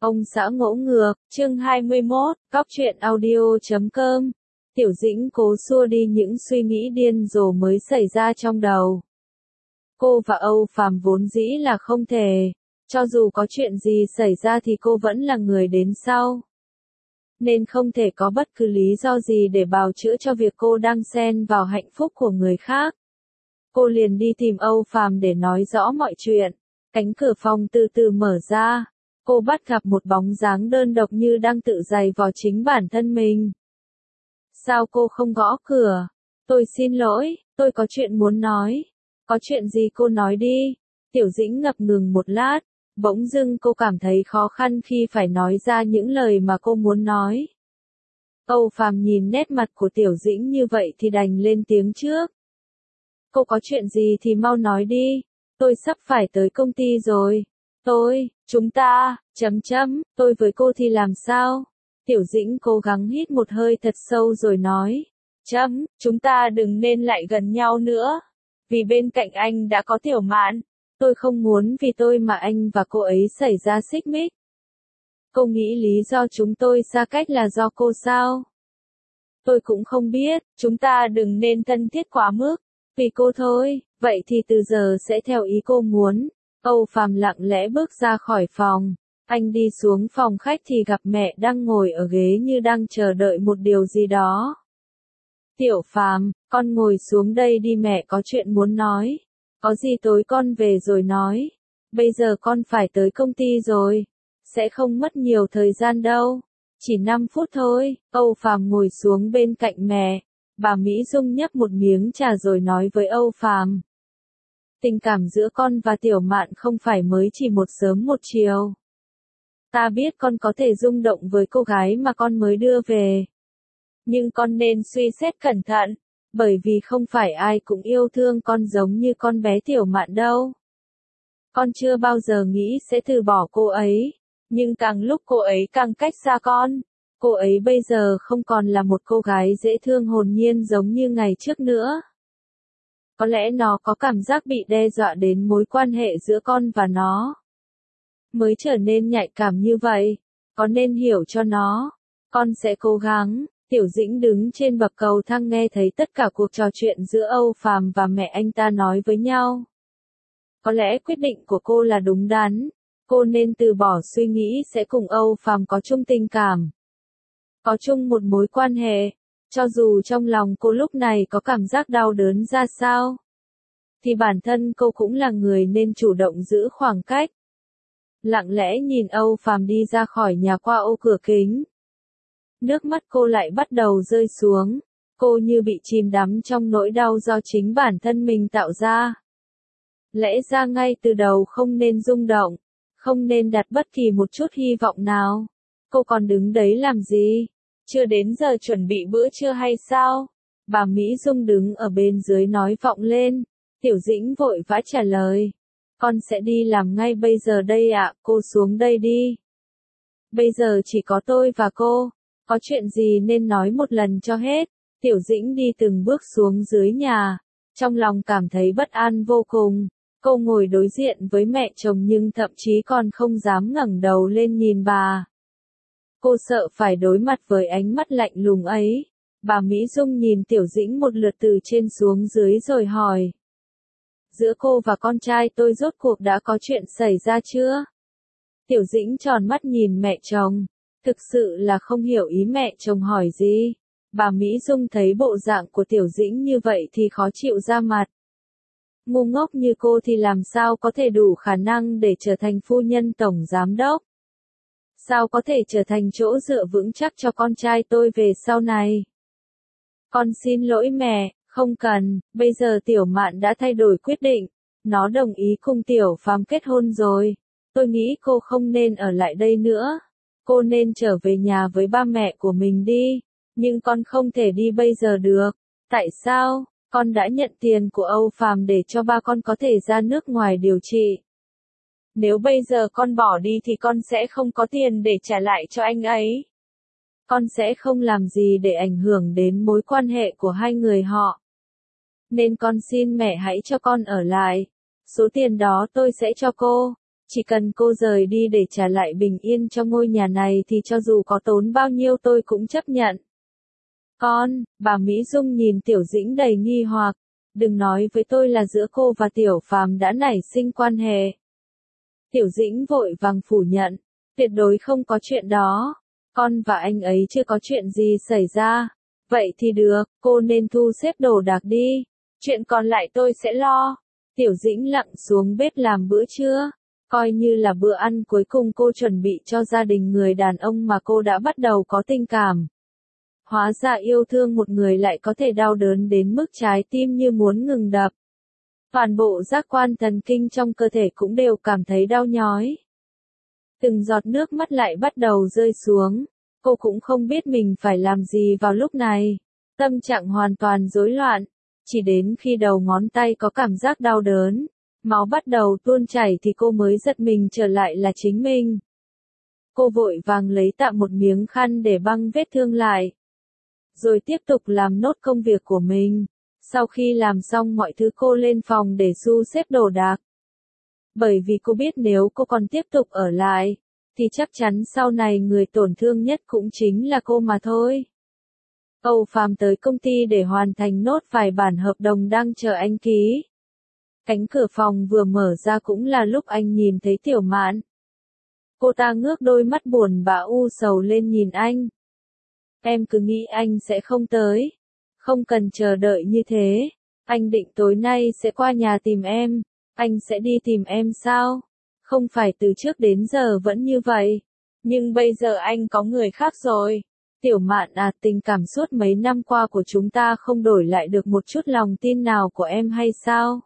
Ông xã ngỗ ngược, chương 21, Cóc truyện audio.com. Tiểu Dĩnh cố xua đi những suy nghĩ điên rồ mới xảy ra trong đầu. Cô và Âu Phàm vốn dĩ là không thể, cho dù có chuyện gì xảy ra thì cô vẫn là người đến sau. Nên không thể có bất cứ lý do gì để bào chữa cho việc cô đang xen vào hạnh phúc của người khác. Cô liền đi tìm Âu Phàm để nói rõ mọi chuyện. Cánh cửa phòng từ từ mở ra. Cô bắt gặp một bóng dáng đơn độc như đang tự giày vò chính bản thân mình. Sao cô không gõ cửa? Tôi xin lỗi, tôi có chuyện muốn nói. Có chuyện gì cô nói đi. Tiểu Dĩnh ngập ngừng một lát. Bỗng dưng cô cảm thấy khó khăn khi phải nói ra những lời mà cô muốn nói. Âu Phàm nhìn nét mặt của Tiểu Dĩnh như vậy thì đành lên tiếng trước. Cô có chuyện gì thì mau nói đi. Tôi sắp phải tới công ty rồi. Chúng ta, tôi với cô thì làm sao? Tiểu Dĩnh cố gắng hít một hơi thật sâu rồi nói. Chúng ta đừng nên lại gần nhau nữa. Vì bên cạnh anh đã có Tiểu Mạn. Tôi không muốn vì tôi mà anh và cô ấy xảy ra xích mích. Cô nghĩ lý do chúng tôi xa cách là do cô sao? Tôi cũng không biết, chúng ta đừng nên thân thiết quá mức. Vì cô thôi, vậy thì từ giờ sẽ theo ý cô muốn. Âu Phàm lặng lẽ bước ra khỏi phòng. Anh đi xuống phòng khách thì gặp mẹ đang ngồi ở ghế như đang chờ đợi một điều gì đó. Tiểu Phàm, con ngồi xuống đây đi, mẹ có chuyện muốn nói. Có gì tối con về rồi nói. Bây giờ con phải tới công ty rồi. Sẽ không mất nhiều thời gian đâu. Chỉ 5 phút thôi. Âu Phàm ngồi xuống bên cạnh mẹ. Bà Mỹ Dung nhấp một miếng trà rồi nói với Âu Phàm. Tình cảm giữa con và Tiểu Mạn không phải mới chỉ một sớm một chiều. Ta biết con có thể rung động với cô gái mà con mới đưa về. Nhưng con nên suy xét cẩn thận, bởi vì không phải ai cũng yêu thương con giống như con bé Tiểu Mạn đâu. Con chưa bao giờ nghĩ sẽ từ bỏ cô ấy, nhưng càng lúc cô ấy càng cách xa con. Cô ấy bây giờ không còn là một cô gái dễ thương hồn nhiên giống như ngày trước nữa. Có lẽ nó có cảm giác bị đe dọa đến mối quan hệ giữa con và nó. Mới trở nên nhạy cảm như vậy. Có nên hiểu cho nó. Con sẽ cố gắng. Tiểu Dĩnh đứng trên bậc cầu thang nghe thấy tất cả cuộc trò chuyện giữa Âu Phàm và mẹ anh ta nói với nhau. Có lẽ quyết định của cô là đúng đắn. Cô nên từ bỏ suy nghĩ sẽ cùng Âu Phàm có chung tình cảm. Có chung một mối quan hệ. Cho dù trong lòng cô lúc này có cảm giác đau đớn ra sao, thì bản thân cô cũng là người nên chủ động giữ khoảng cách. Lặng lẽ nhìn Âu Phàm đi ra khỏi nhà qua ô cửa kính. Nước mắt cô lại bắt đầu rơi xuống. Cô như bị chìm đắm trong nỗi đau do chính bản thân mình tạo ra. Lẽ ra ngay từ đầu không nên rung động, không nên đặt bất kỳ một chút hy vọng nào. Cô còn đứng đấy làm gì? Chưa đến giờ chuẩn bị bữa trưa hay sao? Bà Mỹ Dung đứng ở bên dưới nói vọng lên. Tiểu Dĩnh vội vã trả lời. Con sẽ đi làm ngay bây giờ đây ạ, cô xuống đây đi. Bây giờ chỉ có tôi và cô. Có chuyện gì nên nói một lần cho hết. Tiểu Dĩnh đi từng bước xuống dưới nhà. Trong lòng cảm thấy bất an vô cùng. Cô ngồi đối diện với mẹ chồng nhưng thậm chí còn không dám ngẩng đầu lên nhìn bà. Cô sợ phải đối mặt với ánh mắt lạnh lùng ấy. Bà Mỹ Dung nhìn Tiểu Dĩnh một lượt từ trên xuống dưới rồi hỏi. Giữa cô và con trai tôi rốt cuộc đã có chuyện xảy ra chưa? Tiểu Dĩnh tròn mắt nhìn mẹ chồng. Thực sự là không hiểu ý mẹ chồng hỏi gì. Bà Mỹ Dung thấy bộ dạng của Tiểu Dĩnh như vậy thì khó chịu ra mặt. Ngu ngốc như cô thì làm sao có thể đủ khả năng để trở thành phu nhân tổng giám đốc? Sao có thể trở thành chỗ dựa vững chắc cho con trai tôi về sau này? Con xin lỗi mẹ, không cần, bây giờ Tiểu Mạn đã thay đổi quyết định. Nó đồng ý cùng Tiểu Phàm kết hôn rồi. Tôi nghĩ cô không nên ở lại đây nữa. Cô nên trở về nhà với ba mẹ của mình đi. Nhưng con không thể đi bây giờ được. Tại sao? Con đã nhận tiền của Âu Phàm để cho ba con có thể ra nước ngoài điều trị. Nếu bây giờ con bỏ đi thì con sẽ không có tiền để trả lại cho anh ấy. Con sẽ không làm gì để ảnh hưởng đến mối quan hệ của hai người họ. Nên con xin mẹ hãy cho con ở lại. Số tiền đó tôi sẽ cho cô. Chỉ cần cô rời đi để trả lại bình yên cho ngôi nhà này thì cho dù có tốn bao nhiêu tôi cũng chấp nhận. Con, bà Mỹ Dung nhìn Tiểu Dĩnh đầy nghi hoặc, đừng nói với tôi là giữa cô và Tiểu Phàm đã nảy sinh quan hệ. Tiểu Dĩnh vội vàng phủ nhận, tuyệt đối không có chuyện đó, con và anh ấy chưa có chuyện gì xảy ra. Vậy thì được, cô nên thu xếp đồ đạc đi, chuyện còn lại tôi sẽ lo. Tiểu Dĩnh lặng xuống bếp làm bữa trưa, coi như là bữa ăn cuối cùng cô chuẩn bị cho gia đình người đàn ông mà cô đã bắt đầu có tình cảm. Hóa ra yêu thương một người lại có thể đau đớn đến mức trái tim như muốn ngừng đập. Toàn bộ giác quan thần kinh trong cơ thể cũng đều cảm thấy đau nhói. Từng giọt nước mắt lại bắt đầu rơi xuống, cô cũng không biết mình phải làm gì vào lúc này. Tâm trạng hoàn toàn rối loạn, chỉ đến khi đầu ngón tay có cảm giác đau đớn, máu bắt đầu tuôn chảy thì cô mới giật mình trở lại là chính mình. Cô vội vàng lấy tạm một miếng khăn để băng vết thương lại, rồi tiếp tục làm nốt công việc của mình. Sau khi làm xong mọi thứ cô lên phòng để thu xếp đồ đạc. Bởi vì cô biết nếu cô còn tiếp tục ở lại, thì chắc chắn sau này người tổn thương nhất cũng chính là cô mà thôi. Âu Phàm tới công ty để hoàn thành nốt vài bản hợp đồng đang chờ anh ký. Cánh cửa phòng vừa mở ra cũng là lúc anh nhìn thấy Tiểu Mạn. Cô ta ngước đôi mắt buồn bã u sầu lên nhìn anh. Em cứ nghĩ anh sẽ không tới. Không cần chờ đợi như thế. Anh định tối nay sẽ qua nhà tìm em. Anh sẽ đi tìm em sao? Không phải từ trước đến giờ vẫn như vậy. Nhưng bây giờ anh có người khác rồi. Tiểu Mạn à, tình cảm suốt mấy năm qua của chúng ta không đổi lại được một chút lòng tin nào của em hay sao?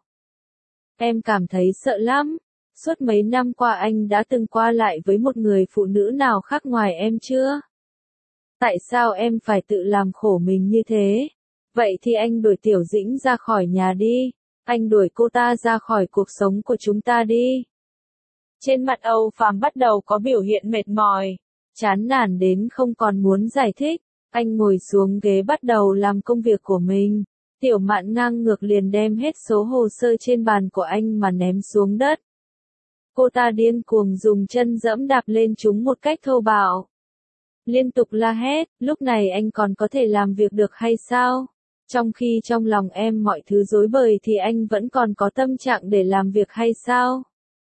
Em cảm thấy sợ lắm. Suốt mấy năm qua anh đã từng qua lại với một người phụ nữ nào khác ngoài em chưa? Tại sao em phải tự làm khổ mình như thế? Vậy thì anh đuổi Tiểu Dĩnh ra khỏi nhà đi. Anh đuổi cô ta ra khỏi cuộc sống của chúng ta đi. Trên mặt Âu Phàm bắt đầu có biểu hiện mệt mỏi, chán nản đến không còn muốn giải thích. Anh ngồi xuống ghế bắt đầu làm công việc của mình. Tiểu Mạn ngang ngược liền đem hết số hồ sơ trên bàn của anh mà ném xuống đất. Cô ta điên cuồng dùng chân dẫm đạp lên chúng một cách thô bạo. Liên tục la hét, lúc này anh còn có thể làm việc được hay sao? Trong khi trong lòng em mọi thứ rối bời thì anh vẫn còn có tâm trạng để làm việc hay sao?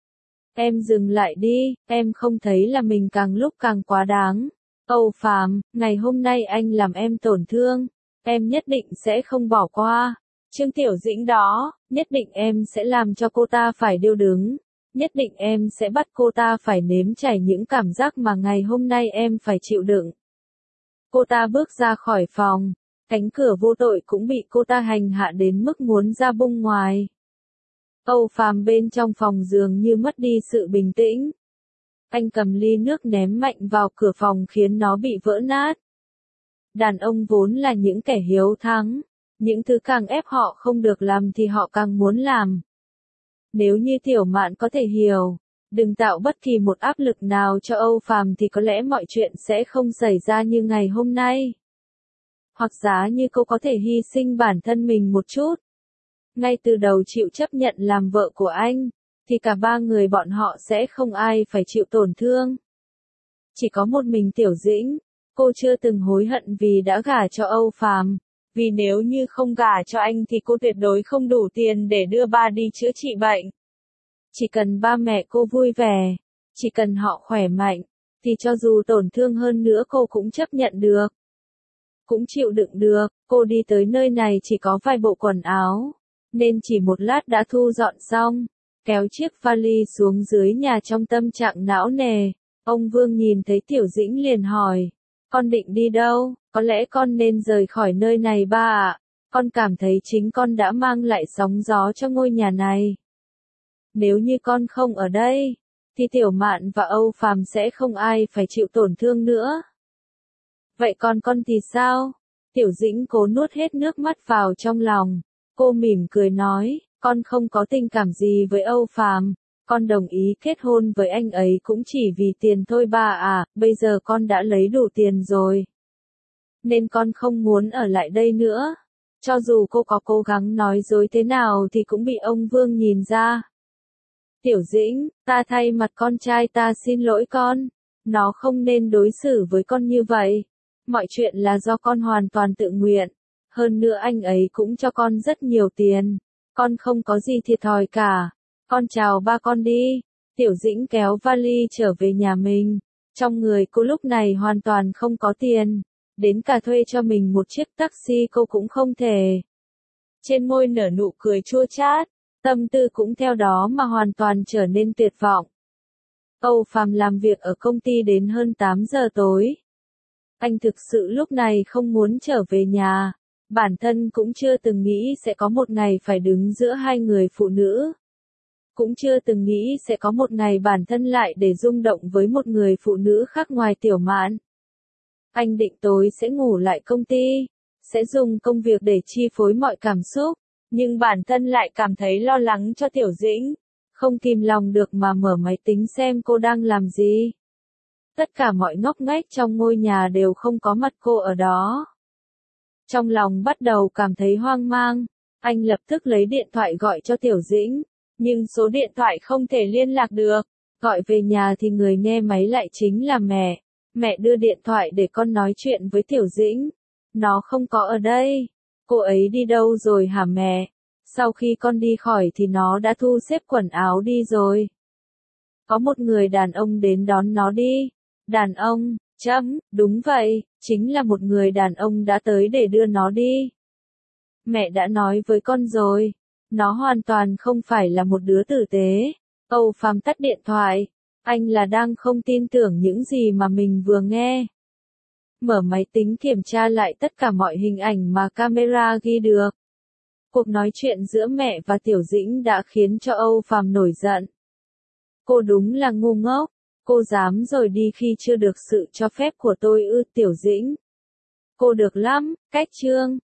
Em dừng lại đi, em không thấy là mình càng lúc càng quá đáng. Âu Phàm, ngày hôm nay anh làm em tổn thương, em nhất định sẽ không bỏ qua. Trương Tiểu Dĩnh đó, nhất định em sẽ làm cho cô ta phải điêu đứng. Nhất định em sẽ bắt cô ta phải nếm trải những cảm giác mà ngày hôm nay em phải chịu đựng. Cô ta bước ra khỏi phòng, cánh cửa vô tội cũng bị cô ta hành hạ đến mức muốn ra bung ngoài. Âu Phàm bên trong phòng dường như mất đi sự bình tĩnh. Anh cầm ly nước ném mạnh vào cửa phòng khiến nó bị vỡ nát. Đàn ông vốn là những kẻ hiếu thắng, những thứ càng ép họ không được làm thì họ càng muốn làm. Nếu như Tiểu Mạn có thể hiểu, đừng tạo bất kỳ một áp lực nào cho Âu Phàm thì có lẽ mọi chuyện sẽ không xảy ra như ngày hôm nay. Hoặc giá như cô có thể hy sinh bản thân mình một chút. Ngay từ đầu chịu chấp nhận làm vợ của anh, thì cả ba người bọn họ sẽ không ai phải chịu tổn thương. Chỉ có một mình Tiểu Dĩnh, cô chưa từng hối hận vì đã gả cho Âu Phàm. Vì nếu như không gả cho anh thì cô tuyệt đối không đủ tiền để đưa ba đi chữa trị bệnh. Chỉ cần ba mẹ cô vui vẻ, chỉ cần họ khỏe mạnh, thì cho dù tổn thương hơn nữa cô cũng chấp nhận được. Cũng chịu đựng được, cô đi tới nơi này chỉ có vài bộ quần áo, nên chỉ một lát đã thu dọn xong, kéo chiếc vali xuống dưới nhà trong tâm trạng não nề. Ông Vương nhìn thấy Tiểu Dĩnh liền hỏi, con định đi đâu? Có lẽ con nên rời khỏi nơi này ba ạ. Con cảm thấy chính con đã mang lại sóng gió cho ngôi nhà này. Nếu như con không ở đây, thì Tiểu Mạn và Âu Phàm sẽ không ai phải chịu tổn thương nữa. Vậy còn con thì sao? Tiểu Dĩnh cố nuốt hết nước mắt vào trong lòng. Cô mỉm cười nói, con không có tình cảm gì với Âu Phàm. Con đồng ý kết hôn với anh ấy cũng chỉ vì tiền thôi ba à, bây giờ con đã lấy đủ tiền rồi. Nên con không muốn ở lại đây nữa. Cho dù cô có cố gắng nói dối thế nào thì cũng bị ông Vương nhìn ra. Tiểu Dĩnh, ta thay mặt con trai ta xin lỗi con. Nó không nên đối xử với con như vậy. Mọi chuyện là do con hoàn toàn tự nguyện. Hơn nữa anh ấy cũng cho con rất nhiều tiền. Con không có gì thiệt thòi cả. Con chào ba con đi. Tiểu Dĩnh kéo vali trở về nhà mình. Trong người cô lúc này hoàn toàn không có tiền. Đến cả thuê cho mình một chiếc taxi cô cũng không thể. Trên môi nở nụ cười chua chát. Tâm tư cũng theo đó mà hoàn toàn trở nên tuyệt vọng. Âu Phàm làm việc ở công ty đến hơn 8 giờ tối. Anh thực sự lúc này không muốn trở về nhà. Bản thân cũng chưa từng nghĩ sẽ có một ngày phải đứng giữa hai người phụ nữ. Cũng chưa từng nghĩ sẽ có một ngày bản thân lại để rung động với một người phụ nữ khác ngoài Tiểu Mạn. Anh định tối sẽ ngủ lại công ty, sẽ dùng công việc để chi phối mọi cảm xúc, nhưng bản thân lại cảm thấy lo lắng cho Tiểu Dĩnh, không kìm lòng được mà mở máy tính xem cô đang làm gì. Tất cả mọi ngóc ngách trong ngôi nhà đều không có mặt cô ở đó. Trong lòng bắt đầu cảm thấy hoang mang, anh lập tức lấy điện thoại gọi cho Tiểu Dĩnh, nhưng số điện thoại không thể liên lạc được. Gọi về nhà thì người nghe máy lại chính là mẹ. Mẹ đưa điện thoại để con nói chuyện với Tiểu Dĩnh. Nó không có ở đây. Cô ấy đi đâu rồi hả mẹ? Sau khi con đi khỏi thì nó đã thu xếp quần áo đi rồi. Có một người đàn ông đến đón nó đi. Đàn ông, đúng vậy, chính là một người đàn ông đã tới để đưa nó đi. Mẹ đã nói với con rồi, nó hoàn toàn không phải là một đứa tử tế. Âu Phàm tắt điện thoại, anh là đang không tin tưởng những gì mà mình vừa nghe. Mở máy tính kiểm tra lại tất cả mọi hình ảnh mà camera ghi được. Cuộc nói chuyện giữa mẹ và Tiểu Dĩnh đã khiến cho Âu Phàm nổi giận. Cô đúng là ngu ngốc, cô dám rời đi khi chưa được sự cho phép của tôi ư? Tiểu Dĩnh. Cô được lắm, cách chương.